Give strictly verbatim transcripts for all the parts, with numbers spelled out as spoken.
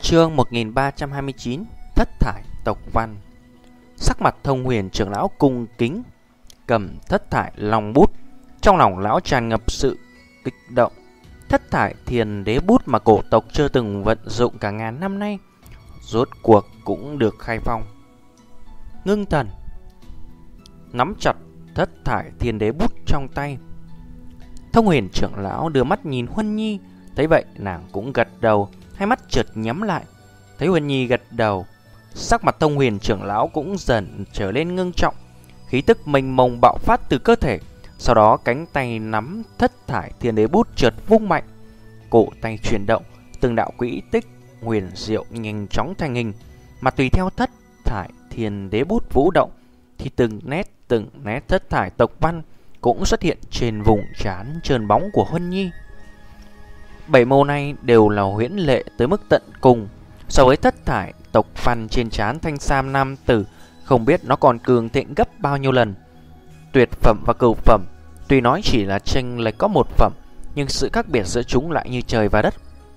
Chương một nghìn ba trăm hai mươi chín. Thất thải tộc văn. Sắc mặt Thông Huyền trưởng lão cung kính, cầm thất thải long bút. Trong lòng lão tràn ngập sự kích động. Thất thải thiền đế bút mà cổ tộc chưa từng vận dụng cả ngàn năm nay, rốt cuộc cũng được khai phong. Ngưng thần nắm chặt thất thải thiền đế bút trong tay. Thông Huyền trưởng lão đưa mắt nhìn Huân Nhi, thấy vậy nàng cũng gật đầu, hai mắt chợt nhắm lại. Thấy Huân Nhi gật đầu, sắc mặt Thông Huyền trưởng lão cũng dần trở lên ngưng trọng, khí tức mênh mông bạo phát từ cơ thể. Sau đó cánh tay nắm thất thải thiên đế bút chợt vung mạnh, cổ tay chuyển động, từng đạo quỹ tích huyền diệu nhanh chóng thành hình, mà tùy theo thất thải thiên đế bút vũ động thì từng nét từng nét thất thải tộc văn cũng xuất hiện trên vùng trán trơn bóng của Huân Nhi. Bảy màu này đều là huyễn lệ tới mức tận cùng. So với thất thải tộc văn trên trán thanh sam nam tử, không biết nó còn cường thịnh gấp bao nhiêu lần. Tuyệt phẩm và cửu phẩm tuy nói chỉ là chênh lệch có một phẩm, nhưng sự khác biệt giữa chúng lại như trời và đất.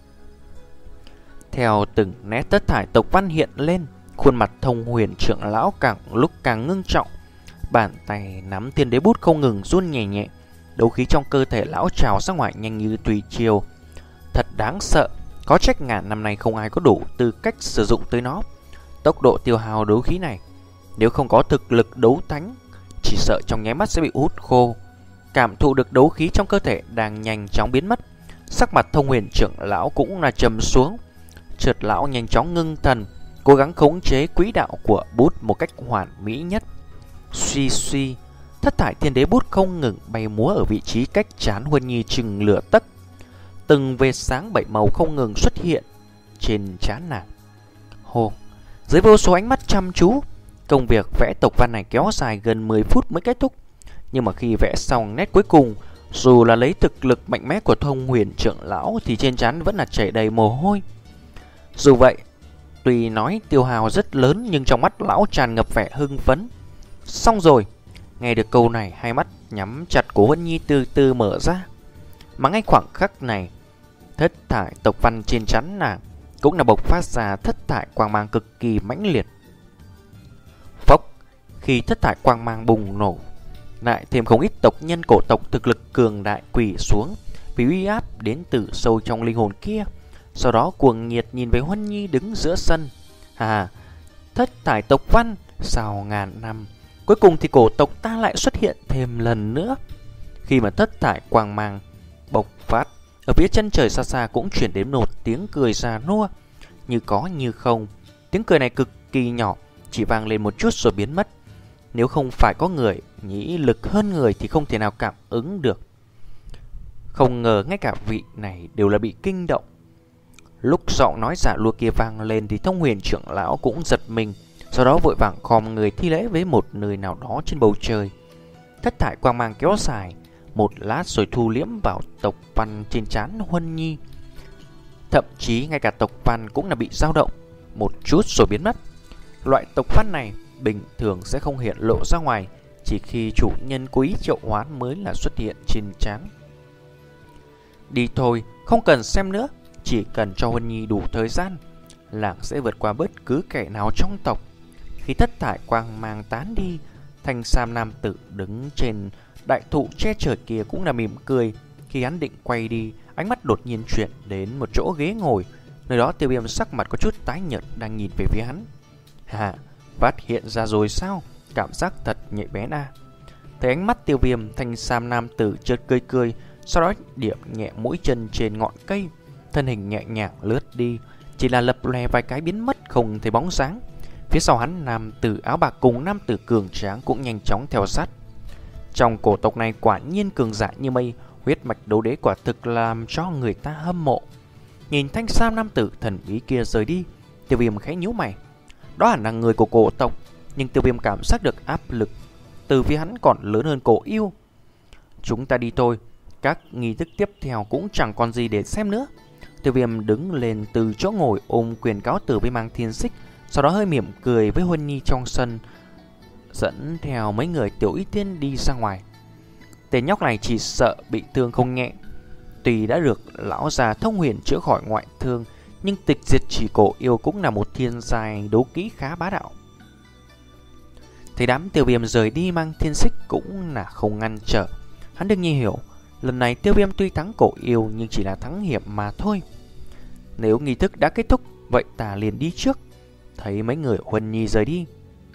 Theo từng nét thất thải tộc văn hiện lên, khuôn mặt Thông Huyền trưởng lão càng lúc càng ngưng trọng. Bàn tay nắm thiên đế bút không ngừng run nhẹ nhẹ, đấu khí trong cơ thể lão trào ra ngoài nhanh như tùy chiều. Thật đáng sợ, có trách ngàn năm nay không ai có đủ tư cách sử dụng tới nó. Tốc độ tiêu hao đấu khí này, nếu không có thực lực đấu thánh, chỉ sợ trong nháy mắt sẽ bị hút khô. Cảm thụ được đấu khí trong cơ thể đang nhanh chóng biến mất, sắc mặt Thông Huyền trưởng lão cũng là trầm xuống. Chợt lão nhanh chóng ngưng thần, cố gắng khống chế quỹ đạo của bút một cách hoàn mỹ nhất. Suy suy, thất thải thiên đế bút không ngừng bay múa ở vị trí cách trán Huân Nhi chừng lửa tấc. Từng vệt sáng bảy màu không ngừng xuất hiện trên trán nàng. Hồ, dưới vô số ánh mắt chăm chú, công việc vẽ tộc văn này kéo dài gần mười phút mới kết thúc. Nhưng mà khi vẽ xong nét cuối cùng, dù là lấy thực lực mạnh mẽ của Thông Huyền trưởng lão thì trên trán vẫn là chảy đầy mồ hôi. Dù vậy, tuy nói tiêu hao rất lớn nhưng trong mắt lão tràn ngập vẻ hưng phấn. Xong rồi, nghe được câu này, hai mắt nhắm chặt của Huân Nhi từ từ mở ra. Mà ngay khoảng khắc này, thất thải tộc văn trên trán nàng cũng là bộc phát ra thất thải quang mang cực kỳ mãnh liệt. Phốc, khi thất thải quang mang bùng nổ, lại thêm không ít tộc nhân cổ tộc thực lực cường đại quỳ xuống vì uy áp đến từ sâu trong linh hồn kia. Sau đó cuồng nhiệt nhìn về Huân Nhi đứng giữa sân. À, thất thải tộc văn sau ngàn năm, cuối cùng thì cổ tộc ta lại xuất hiện thêm lần nữa. Khi mà thất thải quang mang bộc phát, ở phía chân trời xa xa cũng chuyển đến một tiếng cười già nua, như có như không. Tiếng cười này cực kỳ nhỏ, chỉ vang lên một chút rồi biến mất. Nếu không phải có người nhĩ lực hơn người thì không thể nào cảm ứng được. Không ngờ ngay cả vị này đều là bị kinh động. Lúc giọng nói giả lua kia vang lên thì Thông Huyền trưởng lão cũng giật mình, sau đó vội vàng khom người thi lễ với một nơi nào đó trên bầu trời. Thất thải quang mang kéo dài một lát rồi thu liễm vào tộc văn trên trán Huân Nhi. Thậm chí ngay cả tộc văn cũng là bị dao động một chút rồi biến mất. Loại tộc văn này bình thường sẽ không hiện lộ ra ngoài, chỉ khi chủ nhân cố ý triệu hoán mới là xuất hiện trên trán. Đi thôi, không cần xem nữa, chỉ cần cho Huân Nhi đủ thời gian, làng sẽ vượt qua bất cứ kẻ nào trong tộc. Khi thất thải quang mang tán đi, thanh sam nam tử đứng trên đại thụ che trời kia cũng là mỉm cười. Khi hắn định quay đi, ánh mắt đột nhiên chuyển đến một chỗ ghế ngồi. Nơi đó Tiêu Viêm sắc mặt có chút tái nhợt đang nhìn về phía hắn. Hà, phát hiện ra rồi sao? Cảm giác thật nhạy bén à. Thấy ánh mắt Tiêu Viêm, thanh sam nam tử chợt cười cười, sau đó điểm nhẹ mũi chân trên ngọn cây, thân hình nhẹ nhàng lướt đi, chỉ là lập lòe vài cái biến mất không thấy bóng dáng. Phía sau hắn, nam tử áo bạc cùng nam tử cường tráng cũng nhanh chóng theo sát. Trong cổ tộc này quả nhiên cường giả như mây, huyết mạch đấu đế quả thực làm cho người ta hâm mộ. Nhìn thanh sam nam tử thần bí kia rời đi, Tiêu Viêm khẽ nhíu mày. Đó hẳn là người của cổ tộc, nhưng Tiêu Viêm cảm giác được áp lực từ phía hắn còn lớn hơn cổ yêu. Chúng ta đi thôi, các nghi thức tiếp theo cũng chẳng còn gì để xem nữa. Tiêu Viêm đứng lên từ chỗ ngồi, ôm quyền cáo từ với Mang Thiên Xích, sau đó hơi mỉm cười với Huân Nhi trong sân, dẫn theo mấy người Tiểu Y Tiên đi ra ngoài. Tên nhóc này chỉ sợ bị thương không nhẹ. Tuy đã được lão già Thông Huyền chữa khỏi ngoại thương, nhưng tịch diệt chỉ cổ yêu cũng là một thiên giai đấu kỹ khá bá đạo. Thấy đám Tiêu Viêm rời đi mang thiên xích cũng là không ngăn trở. Hắn đương nhiên hiểu, lần này Tiêu Viêm tuy thắng cổ yêu nhưng chỉ là thắng hiểm mà thôi. Nếu nghi thức đã kết thúc, vậy ta liền đi trước. Thấy mấy người Huân Nhi rời đi,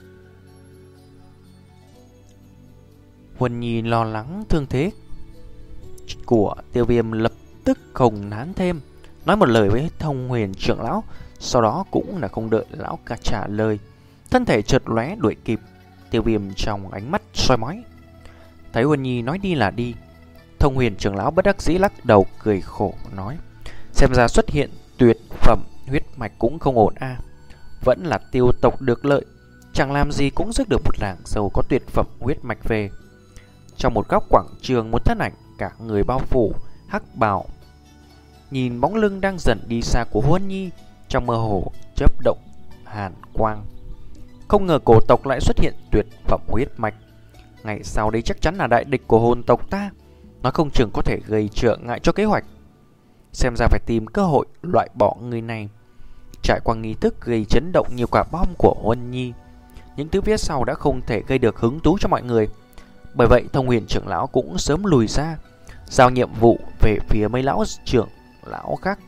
Huân Nhi lo lắng thương thế của Tiêu Viêm lập tức không nán thêm, nói một lời với Thông Huyền trưởng lão. Sau đó cũng là không đợi lão cả trả lời, thân thể chợt lóe đuổi kịp. Tiêu Viêm trong ánh mắt soi mói. Thấy Huân Nhi nói đi là đi, Thông Huyền trưởng lão bất đắc dĩ lắc đầu cười khổ nói: xem ra xuất hiện tuyệt phẩm huyết mạch cũng không ổn a. À. Vẫn là Tiêu tộc được lợi, chẳng làm gì cũng rước được một làng giàu có tuyệt phẩm huyết mạch về. Trong một góc quảng trường, một thân ảnh cả người bao phủ hắc bào, nhìn bóng lưng đang dần đi xa của Huân Nhi, trong mơ hồ chớp động hàn quang. Không ngờ cổ tộc lại xuất hiện tuyệt phẩm huyết mạch. Ngày sau đây chắc chắn là đại địch của hồn tộc ta, nó không chừng có thể gây trở ngại cho kế hoạch. Xem ra phải tìm cơ hội loại bỏ người này. Trải qua nghi thức gây chấn động nhiều quả bom của Huân Nhi, những thứ phía sau đã không thể gây được hứng thú cho mọi người. Bởi vậy Thông Huyền trưởng lão cũng sớm lùi ra, giao nhiệm vụ về phía mấy lão trưởng lão khác.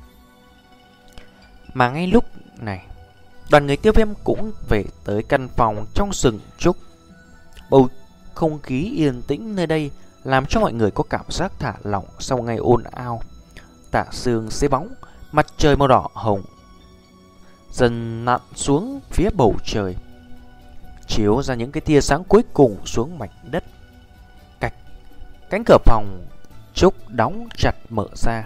Mà ngay lúc này, đoàn người Tiêu Viêm cũng về tới căn phòng trong rừng trúc. Bầu không khí yên tĩnh nơi đây làm cho mọi người có cảm giác thả lỏng sau ngày ồn ào. Tà sương xế bóng, mặt trời màu đỏ hồng dần nặn xuống phía bầu trời, chiếu ra những cái tia sáng cuối cùng xuống mảnh đất. Cạch, cánh cửa phòng trúc đóng chặt mở ra.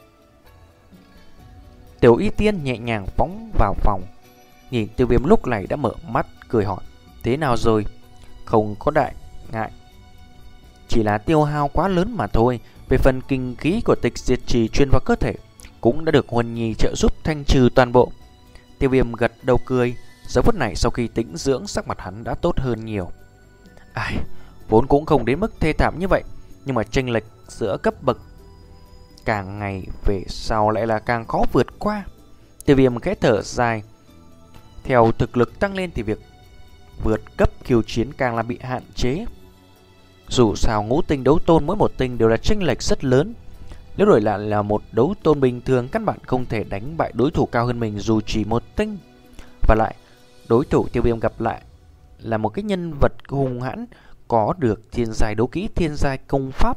Tiểu Y Tiên nhẹ nhàng phóng vào phòng, nhìn Tiêu Viêm lúc này đã mở mắt, cười hỏi: thế nào rồi? Không có đại ngại, chỉ là tiêu hao quá lớn mà thôi. Về phần kinh khí của tịch diệt trì truyền vào cơ thể cũng đã được Huân Nhi trợ giúp thanh trừ toàn bộ. Tiêu Viêm gật đầu cười. Giờ phút này sau khi tĩnh dưỡng, sắc mặt hắn đã tốt hơn nhiều. Ai, vốn cũng không đến mức thê thảm như vậy, nhưng mà chênh lệch giữa cấp bậc càng ngày về sau lại là càng khó vượt qua. Tiêu Viêm khẽ thở dài. Theo thực lực tăng lên thì việc vượt cấp khiêu chiến càng là bị hạn chế. Dù sao ngũ tinh đấu tôn mỗi một tinh đều là chênh lệch rất lớn. Nếu đổi lại là một đấu tôn bình thường, căn bản không thể đánh bại đối thủ cao hơn mình dù chỉ một tinh. Và lại, đối thủ Tiêu Viêm gặp lại là một cái nhân vật hung hãn, có được thiên giai đấu kỹ, thiên giai công pháp.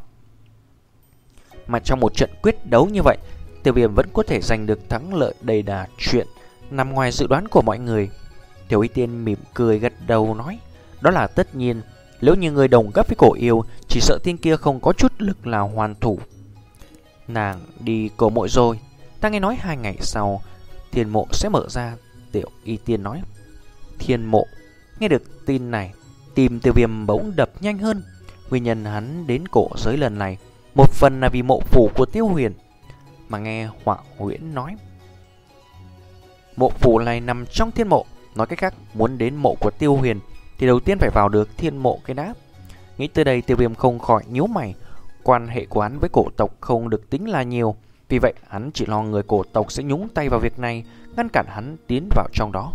Mà trong một trận quyết đấu như vậy, Tiêu Viêm vẫn có thể giành được thắng lợi đầy đà, chuyện nằm ngoài dự đoán của mọi người. Tiểu Y Tiên mỉm cười gật đầu nói: đó là tất nhiên, nếu như người đồng cấp với cổ yêu, chỉ sợ tiên kia không có chút lực nào hoàn thủ. Nàng đi cổ mộ rồi, ta nghe nói hai ngày sau thiên mộ sẽ mở ra. Tiểu Y Tiên nói. Thiên mộ. Nghe được tin này, tim Tiêu Viêm bỗng đập nhanh hơn. Nguyên nhân hắn đến cổ giới lần này một phần là vì mộ phủ của Tiêu Huyền. Mà nghe Họa Huyễn nói, mộ phủ này nằm trong thiên mộ. Nói cách khác, muốn đến mộ của Tiêu Huyền thì đầu tiên phải vào được thiên mộ cái đáp. Nghĩ tới đây, Tiêu Viêm không khỏi nhíu mày. Quan hệ của hắn với cổ tộc không được tính là nhiều, vì vậy hắn chỉ lo người cổ tộc sẽ nhúng tay vào việc này, ngăn cản hắn tiến vào trong đó.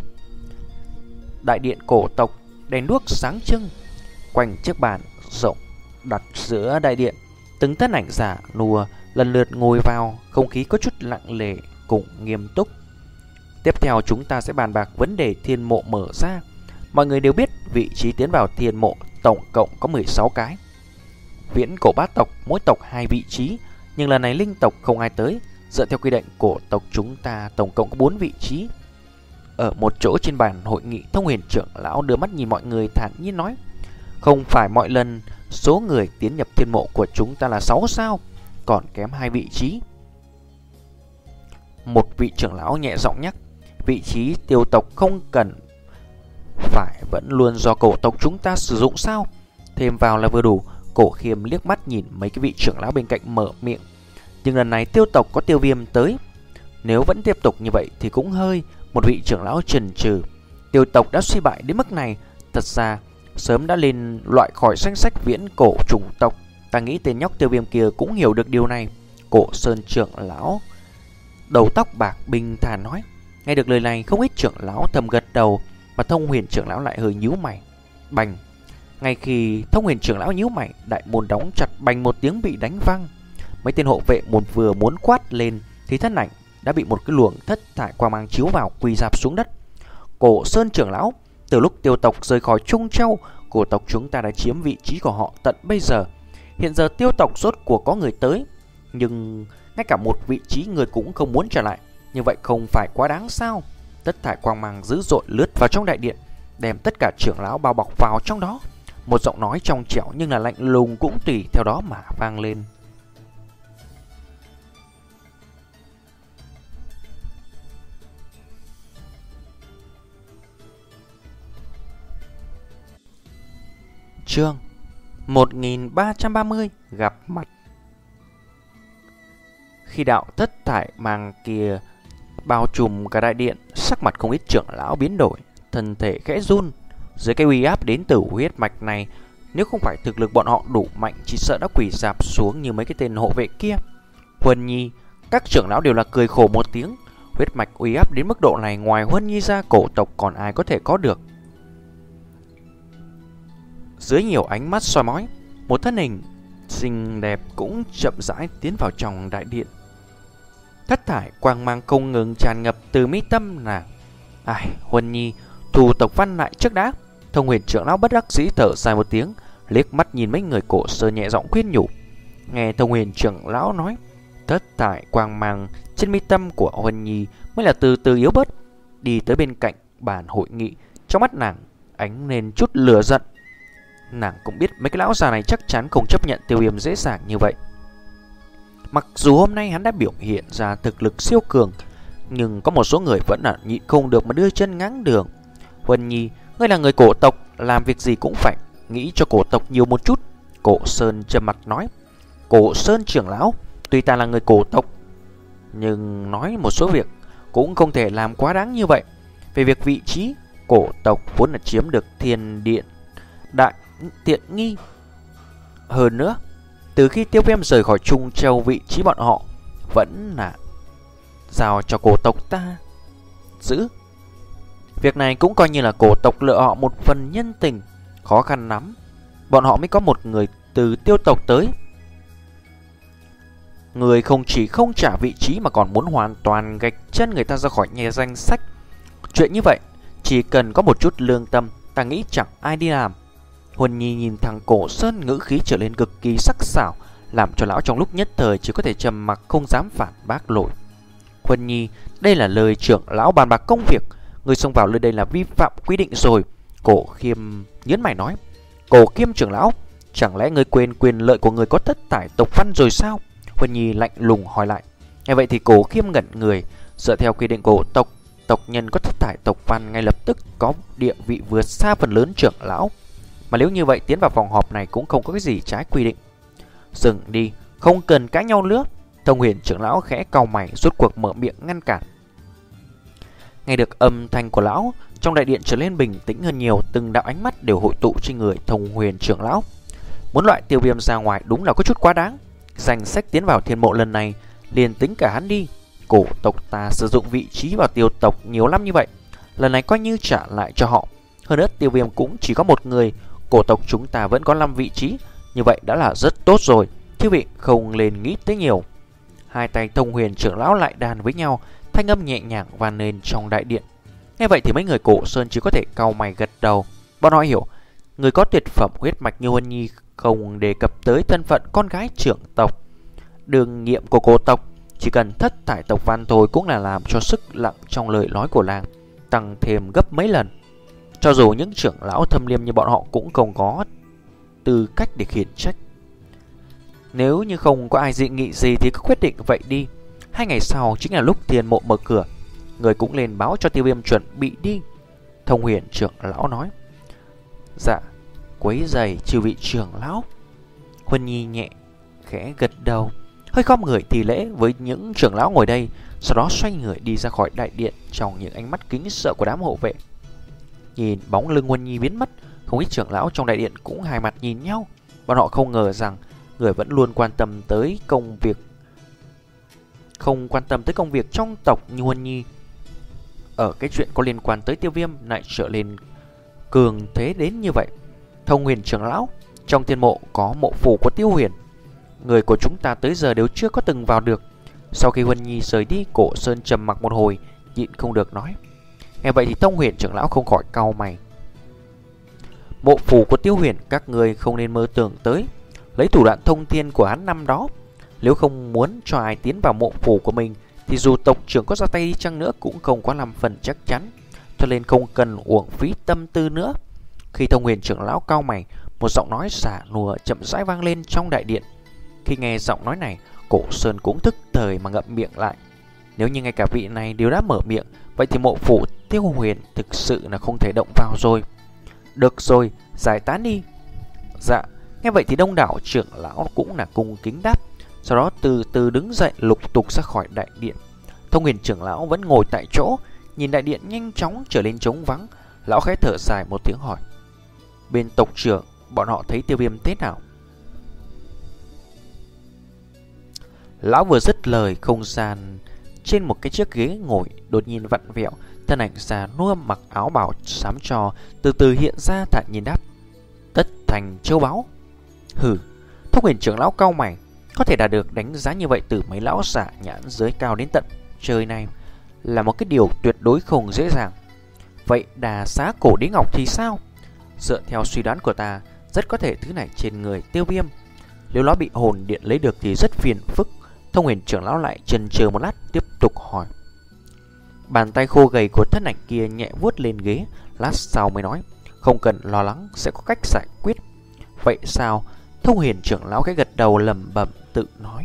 Đại điện cổ tộc, đèn đuốc sáng trưng quanh chiếc bàn rộng đặt giữa đại điện. Từng thân ảnh giả nùa lần lượt ngồi vào, không khí có chút lặng lẽ cùng nghiêm túc. Tiếp theo chúng ta sẽ bàn bạc vấn đề thiên mộ mở ra. Mọi người đều biết vị trí tiến vào thiên mộ tổng cộng có mười sáu cái. Viễn cổ bát tộc mỗi tộc hai vị trí, nhưng lần này linh tộc không ai tới. Dựa theo quy định cổ tộc chúng ta tổng cộng có bốn vị trí. Ở một chỗ trên bàn hội nghị, Thông Huyền trưởng lão đưa mắt nhìn mọi người thản nhiên nói: không phải mọi lần số người tiến nhập thiên mộ của chúng ta là sáu sao, còn kém hai vị trí. Một vị trưởng lão nhẹ giọng nhắc: vị trí tiêu tộc không cần phải vẫn luôn do cổ tộc chúng ta sử dụng sao? Thêm vào là vừa đủ. Cổ Khiêm liếc mắt nhìn mấy cái vị trưởng lão bên cạnh mở miệng: nhưng lần này tiêu tộc có Tiêu Viêm tới, nếu vẫn tiếp tục như vậy thì cũng hơi. Một vị trưởng lão chần chừ: tiêu tộc đã suy bại đến mức này, thật ra sớm đã lên loại khỏi danh sách viễn cổ chủng tộc. Ta nghĩ tên nhóc Tiêu Viêm kia cũng hiểu được điều này. Cổ Sơn trưởng lão đầu tóc bạc bình thản nói. Nghe được lời này, không ít trưởng lão thầm gật đầu, mà Thông Huyền trưởng lão lại hơi nhíu mày. Bành! Ngay khi Thông Huyền trưởng lão nhíu mày, đại môn đóng chặt bành một tiếng bị đánh văng. Mấy tên hộ vệ một vừa muốn quát lên thì thân ảnh đã bị một cái luồng thất thải quang mang chiếu vào, quỳ rạp xuống đất. Cổ Sơn trưởng lão, từ lúc Tiêu tộc rời khỏi Trung Châu, cổ tộc chúng ta đã chiếm vị trí của họ tận bây giờ. Hiện giờ Tiêu tộc rốt cuộc có người tới, nhưng ngay cả một vị trí người cũng không muốn trở lại. Như vậy không phải quá đáng sao? Tất thải quang mang dữ dội lướt vào trong đại điện, đem tất cả trưởng lão bao bọc vào trong đó. Một giọng nói trong trẻo nhưng là lạnh lùng cũng tùy theo đó mà vang lên. Chương một nghìn ba trăm ba mươi gặp mặt. Khi đạo thất thải mang kia bao trùm cả đại điện, sắc mặt không ít trưởng lão biến đổi, thân thể khẽ run. Dưới cái uy áp đến từ huyết mạch này, nếu không phải thực lực bọn họ đủ mạnh, chỉ sợ đã quỳ rạp xuống như mấy cái tên hộ vệ kia. Huân Nhi, các trưởng lão đều là cười khổ một tiếng. Huyết mạch uy áp đến mức độ này, ngoài Huân Nhi ra, cổ tộc còn ai có thể có được? Dưới nhiều ánh mắt soi mói, một thân hình xinh đẹp cũng chậm rãi tiến vào trong đại điện. Thất thải quang mang không ngừng tràn ngập từ mi tâm nàng. Ai, Huân Nhi, thu tộc văn lại trước đã. Thông Huyền trưởng lão bất đắc dĩ thở dài một tiếng, liếc mắt nhìn mấy người cổ Sơn nhẹ giọng khuyên nhủ. Nghe Thông Huyền trưởng lão nói, thất thải quang mang trên mi tâm của Huân Nhi mới là từ từ yếu bớt. Đi tới bên cạnh bàn hội nghị, trong mắt nàng ánh lên chút lửa giận. Nàng cũng biết mấy cái lão già này chắc chắn không chấp nhận Tiêu Viêm dễ dàng như vậy. Mặc dù hôm nay hắn đã biểu hiện ra thực lực siêu cường, nhưng có một số người vẫn là nhịn không được mà đưa chân ngáng đường. Huân Nhi, ngươi là người cổ tộc, làm việc gì cũng phải nghĩ cho cổ tộc nhiều một chút. Cổ Sơn trầm mặt nói. Cổ Sơn trưởng lão, tuy ta là người cổ tộc, nhưng nói một số việc cũng không thể làm quá đáng như vậy. Về việc vị trí, cổ tộc vốn là chiếm được thiên điện đại tiện nghi. Hơn nữa, từ khi Tiêu Viêm rời khỏi Trung Châu, vị trí bọn họ vẫn là giao cho cổ tộc ta giữ. Việc này cũng coi như là cổ tộc lựa họ một phần nhân tình. Khó khăn lắm bọn họ mới có một người từ Tiêu tộc tới. Người không chỉ không trả vị trí mà còn muốn hoàn toàn gạch chân người ta ra khỏi nhà danh sách. Chuyện như vậy, chỉ cần có một chút lương tâm, ta nghĩ chẳng ai đi làm. Huân Nhi nhìn thằng Cổ Sơn, ngữ khí trở lên cực kỳ sắc sảo, làm cho lão trong lúc nhất thời chỉ có thể trầm mặc không dám phản bác nổi. Huân Nhi, đây là lời trưởng lão bàn bạc công việc, người xông vào nơi đây là vi phạm quy định rồi. Cổ Khiêm nhớn mày nói. Cổ Khiêm trưởng lão, chẳng lẽ người quên quyền lợi của người có thất thải tộc văn rồi sao? Huân Nhi lạnh lùng hỏi lại. Nghe vậy thì Cổ Khiêm ngẩn người. Dựa theo quy định của tộc, tộc nhân có thất thải tộc văn ngay lập tức có địa vị vượt xa phần lớn trưởng lão. Mà nếu như vậy, tiến vào phòng họp này cũng không có cái gì trái quy định. Dừng đi, không cần cãi nhau nữa. Thông Huyền trưởng lão khẽ cau mày, rốt cuộc mở miệng ngăn cản. Nghe được âm thanh của lão, trong đại điện trở lên bình tĩnh hơn nhiều, từng đạo ánh mắt đều hội tụ trên người Thông Huyền trưởng lão. Muốn loại Tiêu Viêm ra ngoài đúng là có chút quá đáng. Danh sách tiến vào thiên mộ lần này liền tính cả hắn đi. Cổ tộc ta sử dụng vị trí vào Tiêu tộc nhiều lắm như vậy, lần này coi như trả lại cho họ. Hơn nữa Tiêu Viêm cũng chỉ có một người, cổ tộc chúng ta vẫn có năm vị trí, như vậy đã là rất tốt rồi. Chư vị không nên nghĩ tới nhiều. Hai tay Thông Huyền trưởng lão lại đàn với nhau, thanh âm nhẹ nhàng vang lên trong đại điện. Nghe vậy thì mấy người Cổ Sơn chỉ có thể cau mày gật đầu. Bọn họ hiểu, người có tuyệt phẩm huyết mạch như Huân Nhi không đề cập tới thân phận con gái trưởng tộc. Đường nghiệm của cổ tộc chỉ cần thất thải tộc văn thôi cũng là làm cho sức lặng trong lời nói của làng tăng thêm gấp mấy lần. Cho dù những trưởng lão thâm liêm như bọn họ cũng không có tư cách để khiển trách. Nếu như không có ai dị nghị gì thì cứ quyết định vậy đi. Hai ngày sau chính là lúc thiên mộ mở cửa, người cũng lên báo cho Tiêu Viêm chuẩn bị đi. Thông Huyền trưởng lão nói. Dạ, quấy giày chư vị trưởng lão. Huân Nhi nhẹ khẽ gật đầu, hơi khom người thì lễ với những trưởng lão ngồi đây, sau đó xoay người đi ra khỏi đại điện trong những ánh mắt kính sợ của đám hộ vệ. Nhìn bóng lưng Huân Nhi biến mất, không ít trưởng lão trong đại điện cũng hai mặt nhìn nhau. Bọn họ không ngờ rằng người vẫn luôn quan tâm tới công việc không quan tâm tới công việc trong tộc như Huân Nhi. Ở cái chuyện có liên quan tới Tiêu Viêm lại trở lên cường thế đến như vậy. Thông Huyền trưởng lão, trong thiên mộ có mộ phủ của Tiêu Huyền. Người của chúng ta tới giờ đều chưa có từng vào được. Sau khi Huân Nhi rời đi, Cổ Sơn trầm mặc một hồi, nhịn không được nói. Nghe vậy thì Thông Huyền trưởng lão không khỏi cau mày. Mộ phủ của Tiêu Huyền các người không nên mơ tưởng tới. Lấy thủ đoạn thông thiên của hắn năm đó, nếu không muốn cho ai tiến vào mộ phủ của mình thì dù tộc trưởng có ra tay đi chăng nữa cũng không có làm phần chắc chắn, cho nên không cần uổng phí tâm tư nữa. Khi Thông Huyền trưởng lão cau mày, một giọng nói xả lùa chậm rãi vang lên trong đại điện. Khi nghe giọng nói này, Cổ Sơn cũng thức thời mà ngậm miệng lại. Nếu như ngay cả vị này đều đã mở miệng, vậy thì mộ phủ Tiêu Huyền thực sự là không thể động vào rồi. Được rồi, giải tán đi. Dạ. Nghe vậy thì đông đảo trưởng lão cũng là cung kính đáp. Sau đó từ từ đứng dậy lục tục ra khỏi đại điện. Thông Huyền trưởng lão vẫn ngồi tại chỗ, nhìn đại điện nhanh chóng trở lên trống vắng. Lão khẽ thở dài một tiếng hỏi: bên tộc trưởng, bọn họ thấy Tiêu Viêm thế nào? Lão vừa dứt lời, không gian trên một cái chiếc ghế ngồi đột nhiên vặn vẹo. Thân ảnh già nua mặc áo bào xám trò từ từ hiện ra, thản nhiên đáp: tất thành châu báu. Hừ. Thông Huyền trưởng lão cau mày. Có thể đạt được đánh giá như vậy từ mấy lão giả nhãn giới cao đến tận trời này là một cái điều tuyệt đối không dễ dàng. Vậy đà xá cổ đế ngọc thì sao? Dựa theo suy đoán của ta, rất có thể thứ này trên người Tiêu Viêm. Nếu nó bị hồn điện lấy được thì rất phiền phức. Thông Huyền trưởng lão lại chần chừ một lát, tiếp tục hỏi. Bàn tay khô gầy của thân ảnh kia nhẹ vuốt lên ghế, lát sau mới nói: không cần lo lắng, sẽ có cách giải quyết. Vậy sao? Thông Huyền trưởng lão cái gật đầu lẩm bẩm tự nói.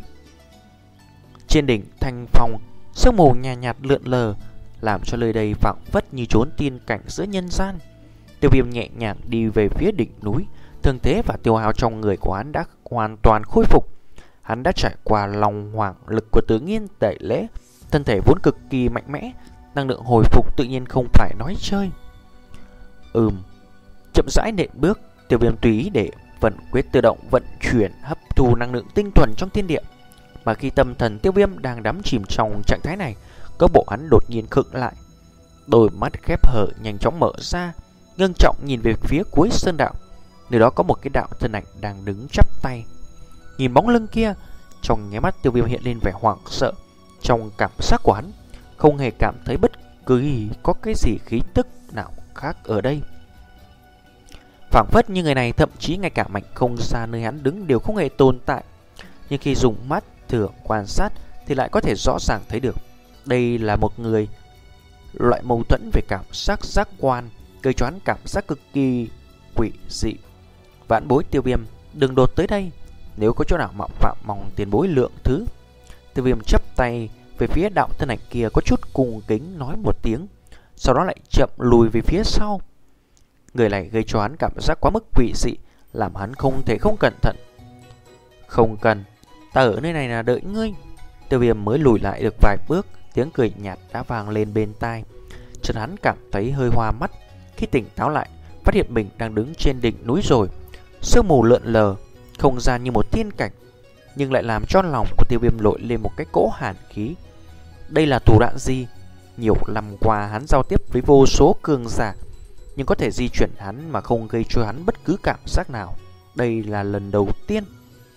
Trên đỉnh Thanh Phong, sương mù nhàn nhạt, nhạt lượn lờ, làm cho nơi đây phảng phất như trốn tiên cảnh giữa nhân gian. Tiêu Viêm nhẹ nhàng đi về phía đỉnh núi, thương thế và tiêu hao trong người của hắn đã hoàn toàn khôi phục. Hắn đã trải qua lòng hoàng lực của Tứ Nghiên tẩy lễ, thân thể vốn cực kỳ mạnh mẽ, năng lượng hồi phục tự nhiên không phải nói chơi. Ừm, chậm rãi nện bước, Tiêu Viêm tùy ý để vận quyết tự động vận chuyển hấp thu năng lượng tinh thuần trong thiên địa. Mà khi tâm thần Tiêu Viêm đang đắm chìm trong trạng thái này, cơ bộ hắn đột nhiên khựng lại, đôi mắt khép hở nhanh chóng mở ra, ngưng trọng nhìn về phía cuối sơn đạo. Nơi đó có một cái đạo thân ảnh đang đứng chắp tay. Nhìn bóng lưng kia, trong nháy mắt Tiêu Viêm hiện lên vẻ hoảng sợ. Trong cảm giác của hắn, không hề cảm thấy bất cứ có cái gì khí tức nào khác ở đây. Phảng phất như người này thậm chí ngay cả mảnh không gian nơi hắn đứng đều không hề tồn tại. Nhưng khi dùng mắt thường quan sát thì lại có thể rõ ràng thấy được đây là một người. Loại mâu thuẫn về cảm giác giác quan gây cho hắn cảm giác cực kỳ quỷ dị. Vãn bối Tiêu Viêm, đừng đột tới đây, nếu có chỗ nào mạo phạm mong tiền bối lượng thứ. Tiêu Viêm chắp tay về phía đạo thân ảnh kia, có chút cung kính nói một tiếng, sau đó lại chậm lùi về phía sau. Người này gây cho hắn cảm giác quá mức quỷ dị, làm hắn không thể không cẩn thận. Không cần, ta ở nơi này là đợi ngươi. Tiêu Viêm mới lùi lại được vài bước, tiếng cười nhạt đã vang lên bên tai. Chợt hắn cảm thấy hơi hoa mắt. Khi tỉnh táo lại, phát hiện mình đang đứng trên đỉnh núi rồi. Sương mù lượn lờ, không gian như một tiên cảnh, nhưng lại làm cho lòng của Tiêu Viêm nổi lên một cái cỗ hàn khí. Đây là thủ đoạn gì? Nhiều năm qua hắn giao tiếp với vô số cường giả, nhưng có thể di chuyển hắn mà không gây cho hắn bất cứ cảm giác nào. Đây là lần đầu tiên.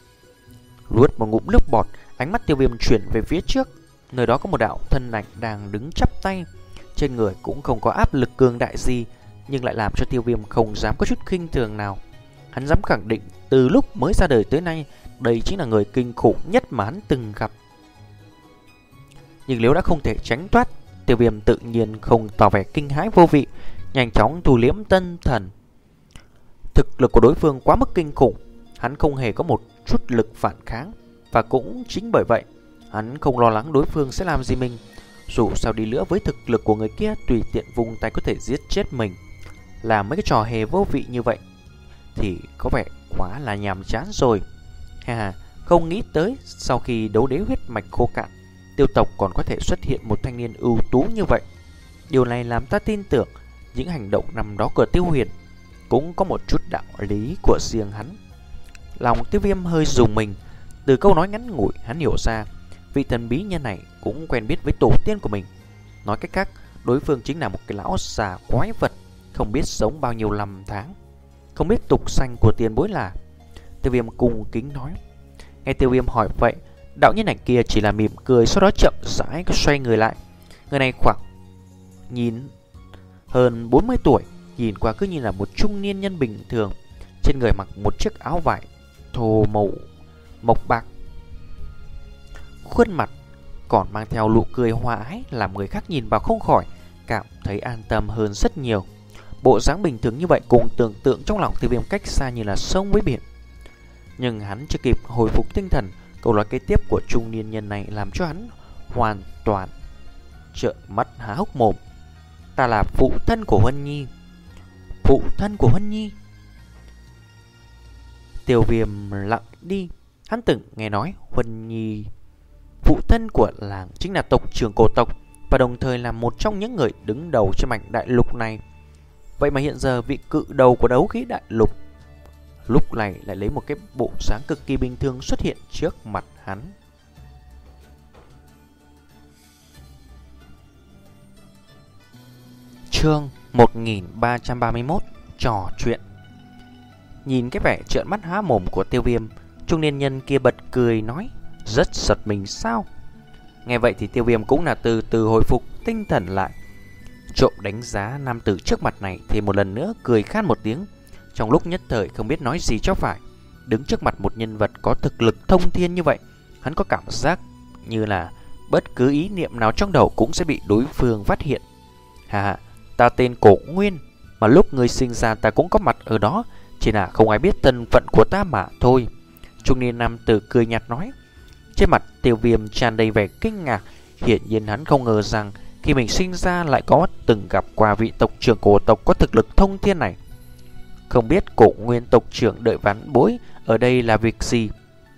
Nuốt một ngụm nước bọt, ánh mắt Tiêu Viêm chuyển về phía trước. Nơi đó có một đạo thân ảnh đang đứng chắp tay. Trên người cũng không có áp lực cường đại gì, nhưng lại làm cho Tiêu Viêm không dám có chút khinh thường nào. Hắn dám khẳng định từ lúc mới ra đời tới nay, đây chính là người kinh khủng nhất mà hắn từng gặp. Nhưng nếu đã không thể tránh thoát, Tiêu Viêm tự nhiên không tỏ vẻ kinh hãi vô vị, nhanh chóng thu liễm tân thần. Thực lực của đối phương quá mức kinh khủng, hắn không hề có một chút lực phản kháng. Và cũng chính bởi vậy, hắn không lo lắng đối phương sẽ làm gì mình. Dù sao đi nữa, với thực lực của người kia, tùy tiện vùng tay có thể giết chết mình. Làm mấy cái trò hề vô vị như vậy thì có vẻ quá là nhàm chán rồi. Ha, không nghĩ tới sau khi đấu đế huyết mạch khô cạn, Tiêu tộc còn có thể xuất hiện một thanh niên ưu tú như vậy. Điều này làm ta tin tưởng những hành động năm đó của Tiêu Huyền cũng có một chút đạo lý của riêng hắn. Lòng Tiêu Viêm hơi rùng mình. Từ câu nói ngắn ngủi, hắn hiểu ra vị thần bí nhân này cũng quen biết với tổ tiên của mình. Nói cách khác, đối phương chính là một cái lão già quái vật, không biết sống bao nhiêu năm tháng, không biết tục xanh của tiền bối là. Tiêu Viêm cung kính nói. Nghe Tiêu Viêm hỏi vậy, đạo nhân ảnh kia chỉ là mỉm cười, sau đó chậm rãi xoay người lại. Người này khoảng nhìn hơn bốn mươi tuổi, nhìn qua cứ như là một trung niên nhân bình thường. Trên người mặc một chiếc áo vải thô màu mộc bạc, khuôn mặt còn mang theo nụ cười hòa ái, làm người khác nhìn vào không khỏi cảm thấy an tâm hơn rất nhiều. Bộ dáng bình thường như vậy cùng tưởng tượng trong lòng Tiêu Viêm cách xa như là sông với biển. Nhưng hắn chưa kịp hồi phục tinh thần, câu nói kế tiếp của trung niên nhân này làm cho hắn hoàn toàn trợn mắt há hốc mồm. Ta là phụ thân của Huân Nhi. Phụ thân của Huân Nhi? Tiêu Viêm lặng đi. Hắn từng nghe nói Huân Nhi, phụ thân của làng, chính là tộc trưởng cổ tộc, và đồng thời là một trong những người đứng đầu trên mảnh đại lục này. Vậy mà hiện giờ vị cự đầu của đấu khí đại lục lúc này lại lấy một cái bộ dáng cực kỳ bình thường xuất hiện trước mặt hắn. Chương một nghìn ba trăm ba mươi mốt. Trò chuyện. Nhìn cái vẻ trợn mắt há mồm của Tiêu Viêm, trung niên nhân kia bật cười nói, rất giật mình sao? Nghe vậy thì Tiêu Viêm cũng là từ từ hồi phục tinh thần lại. Trộm đánh giá nam tử trước mặt này thì một lần nữa cười khan một tiếng. Trong lúc nhất thời không biết nói gì cho phải. Đứng trước mặt một nhân vật có thực lực thông thiên như vậy, hắn có cảm giác như là bất cứ ý niệm nào trong đầu cũng sẽ bị đối phương phát hiện. Hà hà, ta tên Cổ Nguyên, mà lúc ngươi sinh ra ta cũng có mặt ở đó, chỉ là không ai biết thân phận của ta mà thôi. Trung niên nam tử cười nhạt nói. Trên mặt Tiêu Viêm tràn đầy vẻ kinh ngạc. Hiển nhiên hắn không ngờ rằng khi mình sinh ra lại có từng gặp qua vị tộc trưởng cổ tộc có thực lực thông thiên này. Không biết Cổ Nguyên tộc trưởng đợi vãn bối ở đây là việc gì?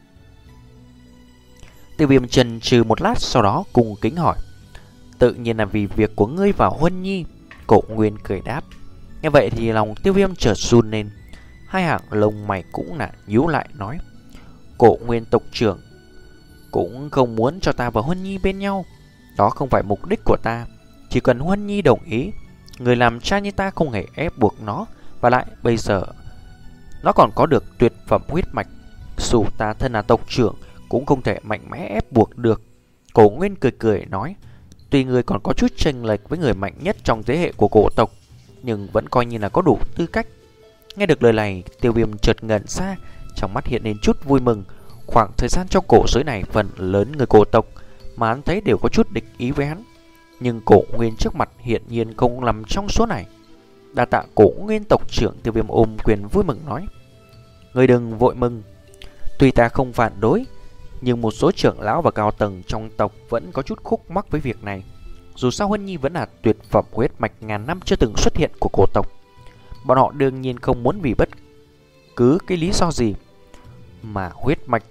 Tiêu Viêm chần chừ một lát, sau đó cùng kính hỏi. Tự nhiên là vì việc của ngươi và Huân Nhi. Cổ Nguyên cười đáp. Nghe vậy thì lòng Tiêu Viêm chợt run lên, hai hàng lông mày cũng là nhíu lại nói. Cổ Nguyên tộc trưởng cũng không muốn cho ta và Huân Nhi bên nhau. Đó không phải mục đích của ta. Chỉ cần Huân Nhi đồng ý, người làm cha như ta không hề ép buộc nó. Và lại bây giờ nó còn có được tuyệt phẩm huyết mạch, dù ta thân là tộc trưởng cũng không thể mạnh mẽ ép buộc được. Cổ Nguyên cười cười nói. Tuy người còn có chút chênh lệch với người mạnh nhất trong thế hệ của cổ tộc, nhưng vẫn coi như là có đủ tư cách. Nghe được lời này, Tiêu Viêm chợt ngẩn ra, trong mắt hiện lên chút vui mừng. Khoảng thời gian trong cổ giới này, phần lớn người cổ tộc mà hắn thấy đều có chút địch ý với hắn, nhưng Cổ Nguyên trước mặt hiển nhiên không nằm trong số này. Đa tạ Cổ Nguyên tộc trưởng. Tiêu Viêm ôm quyền vui mừng nói. Người đừng vội mừng. Tuy ta không phản đối, nhưng một số trưởng lão và cao tầng trong tộc vẫn có chút khúc mắc với việc này. Dù sao Huân Nhi vẫn là tuyệt phẩm huyết mạch ngàn năm chưa từng xuất hiện của cổ tộc. Bọn họ đương nhiên không muốn vì bất cứ cái lý do gì mà huyết mạch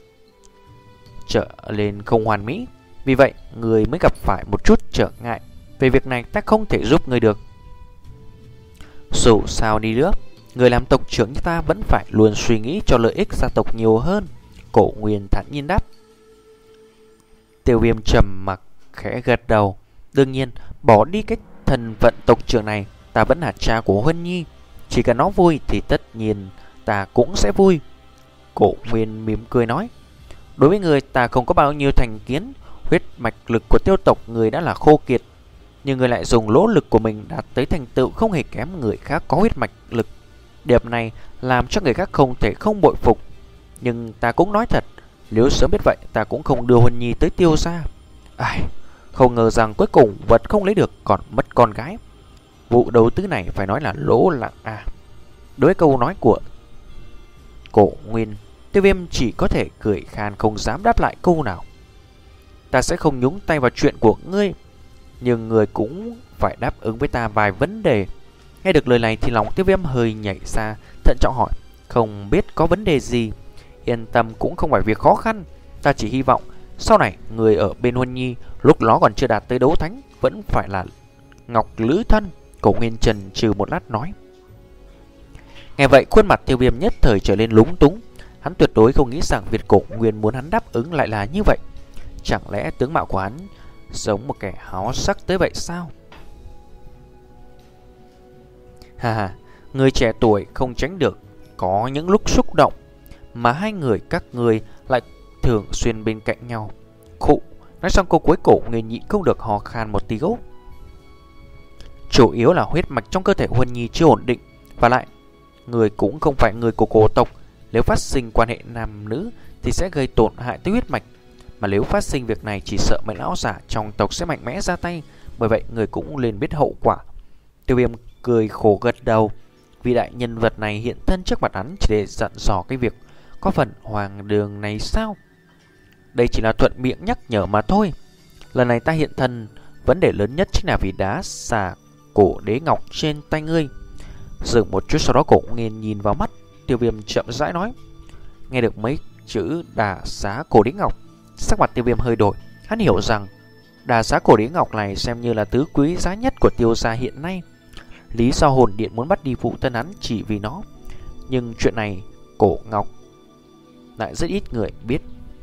trở lên không hoàn mỹ. Vì vậy người mới gặp phải một chút trở ngại. Về việc này ta không thể giúp người được. Dù sao đi nữa, người làm tộc trưởng như ta vẫn phải luôn suy nghĩ cho lợi ích gia tộc nhiều hơn. Cổ Nguyên thản nhiên đáp. Tiêu Viêm trầm mặc khẽ gật đầu. Đương nhiên, bỏ đi cái thân phận tộc trưởng này, ta vẫn là cha của Huân Nhi. Chỉ cần nó vui thì tất nhiên ta cũng sẽ vui. Cổ Nguyên mỉm cười nói. Đối với người ta không có bao nhiêu thành kiến. Huyết mạch lực của tiêu tộc người đã là khô kiệt, nhưng người lại dùng lỗ lực của mình đạt tới thành tựu không hề kém người khác có huyết mạch lực. Điểm này làm cho người khác không thể không bội phục. Nhưng ta cũng nói thật, nếu sớm biết vậy ta cũng không đưa Huân Nhi tới Tiêu gia. Ai, không ngờ rằng cuối cùng vật không lấy được còn mất con gái. Vụ đầu tư này phải nói là lỗ lặng à. Đối với câu nói của Cổ Nguyên, Tiêu Viêm chỉ có thể cười khan không dám đáp lại câu nào. Ta sẽ không nhúng tay vào chuyện của ngươi, nhưng người cũng phải đáp ứng với ta vài vấn đề. Nghe được lời này thì lòng Tiêu Viêm hơi nhảy ra, thận trọng hỏi. Không biết có vấn đề gì? Yên tâm, cũng không phải việc khó khăn. Ta chỉ hy vọng sau này người ở bên Huân Nhi lúc nó còn chưa đạt tới đấu thánh vẫn phải là Ngọc Lữ thân. Cổ Nguyên chần chừ một lát nói. Nghe vậy khuôn mặt Tiêu Viêm nhất thời trở lên lúng túng. Hắn tuyệt đối không nghĩ rằng việc Cổ Nguyên muốn hắn đáp ứng lại là như vậy. Chẳng lẽ tướng mạo của hắn giống một kẻ háo sắc tới vậy sao? Hà hà, người trẻ tuổi không tránh được có những lúc xúc động, mà hai người các người lại thường xuyên bên cạnh nhau. Khụ, nói xong câu cuối cổ Nguyên nhịn không được hò khan một tí gốc. Chủ yếu là huyết mạch trong cơ thể Huân Nhi chưa ổn định, và lại người cũng không phải người của cổ tộc. Nếu phát sinh quan hệ nam nữ thì sẽ gây tổn hại tới huyết mạch, mà nếu phát sinh việc này chỉ sợ mấy lão giả trong tộc sẽ mạnh mẽ ra tay. Bởi vậy người cũng nên biết hậu quả. Tiêu Viêm cười khổ gật đầu. Vì đại nhân vật này hiện thân trước mặt hắn chỉ để dặn dò cái việc có phần hoàng đường này sao? Đây chỉ là thuận miệng nhắc nhở mà thôi. Lần này ta hiện thân, vấn đề lớn nhất chính là vì đá xà cổ đế ngọc trên tay ngươi. Dừng một chút, sau đó cổ nghiền nhìn vào mắt Tiêu Viêm, chậm rãi nói. Nghe được mấy chữ đà xá cổ đế ngọc, sắc mặt Tiêu Viêm hơi đổi. Hắn hiểu rằng đà xá cổ đế ngọc này xem như là tứ quý giá nhất của Tiêu gia hiện nay. Lý do hồn điện muốn bắt đi phụ thân hắn chỉ vì nó. Nhưng chuyện này cổ ngọc lại rất ít người biết.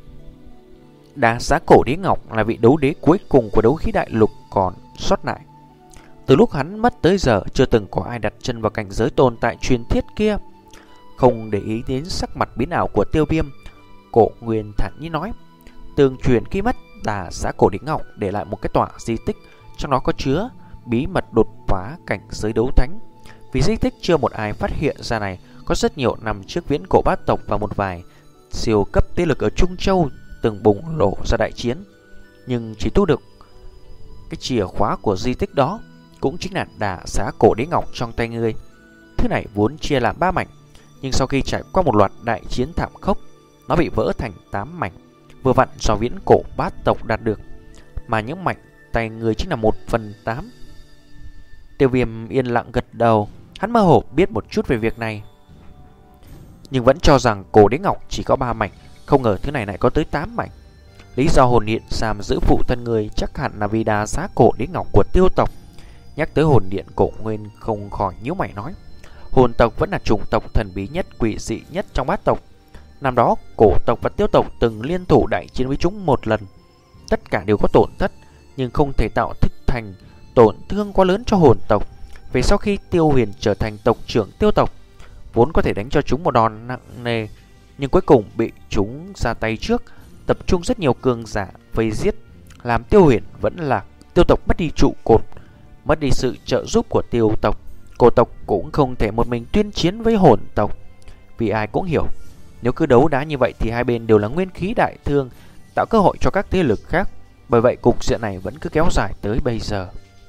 Đá xá cổ đế ngọc là vị đấu đế cuối cùng của đấu khí đại lục còn sót lại. Từ lúc hắn mất tới giờ chưa từng có ai đặt chân vào cảnh giới tồn tại truyền thiết kia. Không để ý đến sắc mặt biến ảo của Tiêu Viêm, cổ Nguyên thản nhiên nói. Tương truyền khi mất đà xá cổ đế ngọc để lại một cái tọa di tích, trong đó có chứa bí mật đột phá cảnh giới đấu thánh. Vì di tích chưa một ai phát hiện ra này, có rất nhiều năm trước viễn cổ bát tộc và một vài siêu cấp thế lực ở Trung Châu từng bùng nổ ra đại chiến, nhưng chỉ thu được cái chìa khóa của di tích đó, cũng chính là đà xá cổ đế ngọc trong tay ngươi. Thứ này vốn chia làm ba mảnh, nhưng sau khi trải qua một loạt đại chiến thảm khốc, nó bị vỡ thành tám mảnh, vừa vặn do viễn cổ bát tộc đạt được, mà những mảnh tay ngươi chính là một phần tám. Tiêu Viêm yên lặng gật đầu. Hắn mơ hồ biết một chút về việc này, nhưng vẫn cho rằng cổ đế ngọc chỉ có ba mảnh, không ngờ thứ này lại có tới tám mảnh. Lý do hồn điện giam giữ phụ thân người chắc hẳn là vì đá xá cổ đế ngọc của Tiêu tộc. Nhắc tới hồn điện, cổ Nguyên không khỏi nhíu mày nói. Hồn tộc vẫn là chủng tộc thần bí nhất, quỷ dị nhất trong bát tộc. Năm đó cổ tộc và Tiêu tộc từng liên thủ đại chiến với chúng một lần. Tất cả đều có tổn thất, nhưng không thể tạo thức thành tổn thương quá lớn cho hồn tộc. Về sau khi Tiêu Huyền trở thành tộc trưởng Tiêu tộc, vốn có thể đánh cho chúng một đòn nặng nề, nhưng cuối cùng bị chúng ra tay trước, tập trung rất nhiều cường giả vây giết, làm Tiêu Huyền vẫn là Tiêu tộc mất đi trụ cột, mất đi sự trợ giúp của Tiêu tộc. Cổ tộc cũng không thể một mình tuyên chiến với hồn tộc, vì ai cũng hiểu nếu cứ đấu đá như vậy thì hai bên đều là nguyên khí đại thương, tạo cơ hội cho các thế lực khác. Bởi vậy cục diện này vẫn cứ kéo dài tới bây giờ.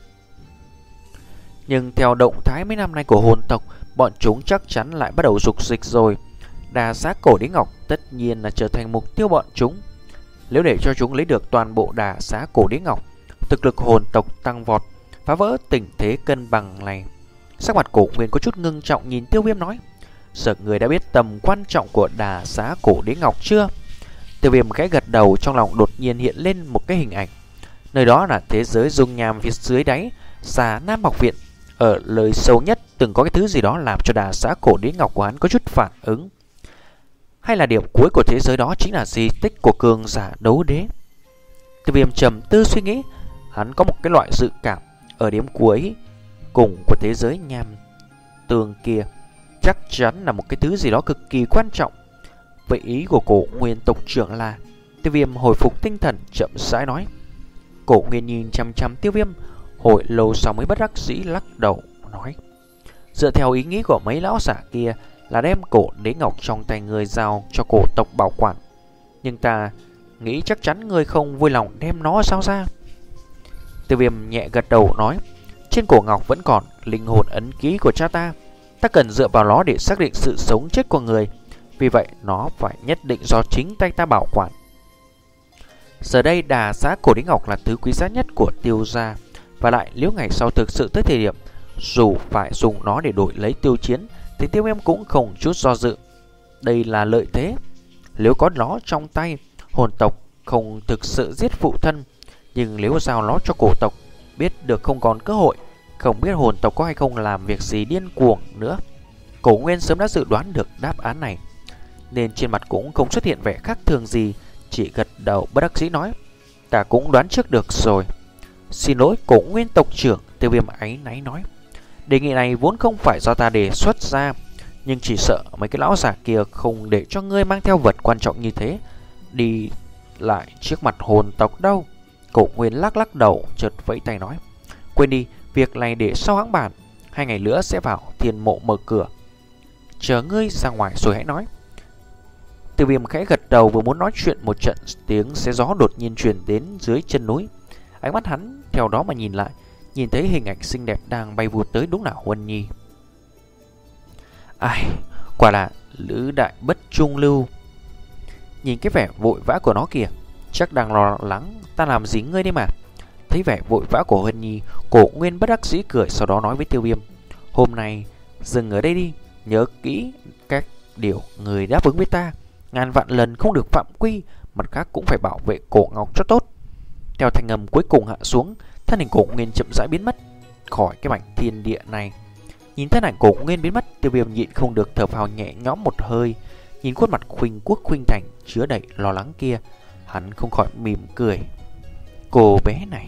Nhưng theo động thái mấy năm nay của hồn tộc, bọn chúng chắc chắn lại bắt đầu rục dịch rồi. Đà xá cổ đế ngọc tất nhiên là trở thành mục tiêu bọn chúng. Nếu để cho chúng lấy được toàn bộ đà xá cổ đế ngọc, thực lực hồn tộc tăng vọt, phá vỡ tình thế cân bằng này. Sắc mặt cổ Nguyên có chút ngưng trọng nhìn Tiêu Viêm nói. Sợ người đã biết tầm quan trọng của đà xá cổ đế ngọc chưa? Tiêu Viêm khẽ gật đầu, trong lòng đột nhiên hiện lên một cái hình ảnh. Nơi đó là thế giới dung nham phía dưới đáy xà Nam Học Viện. Ở lời sâu nhất từng có cái thứ gì đó làm cho đà xá cổ đế ngọc của hắn có chút phản ứng. Hay là điểm cuối của thế giới đó chính là di tích của cường giả đấu đế? Tiêu Viêm trầm tư suy nghĩ. Hắn có một cái loại dự cảm ở điểm cuối cùng của thế giới nham tường kia chắc chắn là một cái thứ gì đó cực kỳ quan trọng. Vậy ý của cổ Nguyên tộc trưởng là? Tiêu Viêm hồi phục tinh thần, chậm rãi nói. Cổ Nguyên nhìn chăm chăm Tiêu Viêm, hồi lâu sau mới bất đắc dĩ lắc đầu nói. Dựa theo ý nghĩ của mấy lão giả kia là đem cổ đế ngọc trong tay người giao cho cổ tộc bảo quản, nhưng ta nghĩ chắc chắn người không vui lòng đem nó sao ra. Tiêu Viêm nhẹ gật đầu nói. Trên cổ ngọc vẫn còn linh hồn ấn ký của cha ta, ta cần dựa vào nó để xác định sự sống chết của người, vì vậy nó phải nhất định do chính tay ta bảo quản. Giờ đây đà xá cổ đế ngọc là thứ quý giá nhất của Tiêu gia, và lại nếu ngày sau thực sự tới thời điểm dù phải dùng nó để đổi lấy tiêu chiến thì Tiêu Viêm cũng không chút do dự. Đây là lợi thế. Nếu có nó trong tay, hồn tộc không thực sự giết phụ thân, nhưng nếu giao nó cho cổ tộc, biết được không còn cơ hội, không biết hồn tộc có hay không làm việc gì điên cuồng nữa. Cổ Nguyên sớm đã dự đoán được đáp án này, nên trên mặt cũng không xuất hiện vẻ khác thường gì, chỉ gật đầu bất đắc dĩ nói. Ta cũng đoán trước được rồi. Xin lỗi Cổ Nguyên tộc trưởng, Tiêu Viêm áy náy nói. Đề nghị này vốn không phải do ta đề xuất ra, nhưng chỉ sợ mấy cái lão già kia không để cho ngươi mang theo vật quan trọng như thế đi lại trước mặt hồn tộc đâu. Cổ Nguyên lắc lắc đầu, chợt vẫy tay nói. Quên đi, việc này để sau hãng bàn. Hai ngày nữa sẽ vào thiên mộ mở cửa. Chờ ngươi ra ngoài rồi hãy nói. Tiêu Viêm khẽ gật đầu, vừa muốn nói chuyện, một trận tiếng xé gió đột nhiên truyền đến dưới chân núi. Ánh mắt hắn theo đó mà nhìn lại, nhìn thấy hình ảnh xinh đẹp đang bay vụt tới, đúng là Huân Nhi. Ai, quả là lữ đại bất trung lưu. Nhìn cái vẻ vội vã của nó kìa, chắc đang lo lắng ta làm gì ngươi đấy mà. Thấy vẻ vội vã của Huân Nhi, Cổ Nguyên bất đắc dĩ cười, sau đó nói với Tiêu Viêm. Hôm nay dừng ở đây đi, nhớ kỹ các điều người đáp ứng với ta, ngàn vạn lần không được phạm quy, mặt khác cũng phải bảo vệ cổ ngọc cho tốt. Theo thanh âm cuối cùng hạ xuống, thân hình Cổ Nguyên chậm rãi biến mất khỏi cái mảnh thiên địa này. Nhìn thân ảnh Cổ Nguyên biến mất, Tiêu Viêm nhịn không được thở phào nhẹ nhõm một hơi. Nhìn khuôn mặt khuynh quốc khuynh thành chứa đầy lo lắng kia, hắn không khỏi mỉm cười. Cô bé này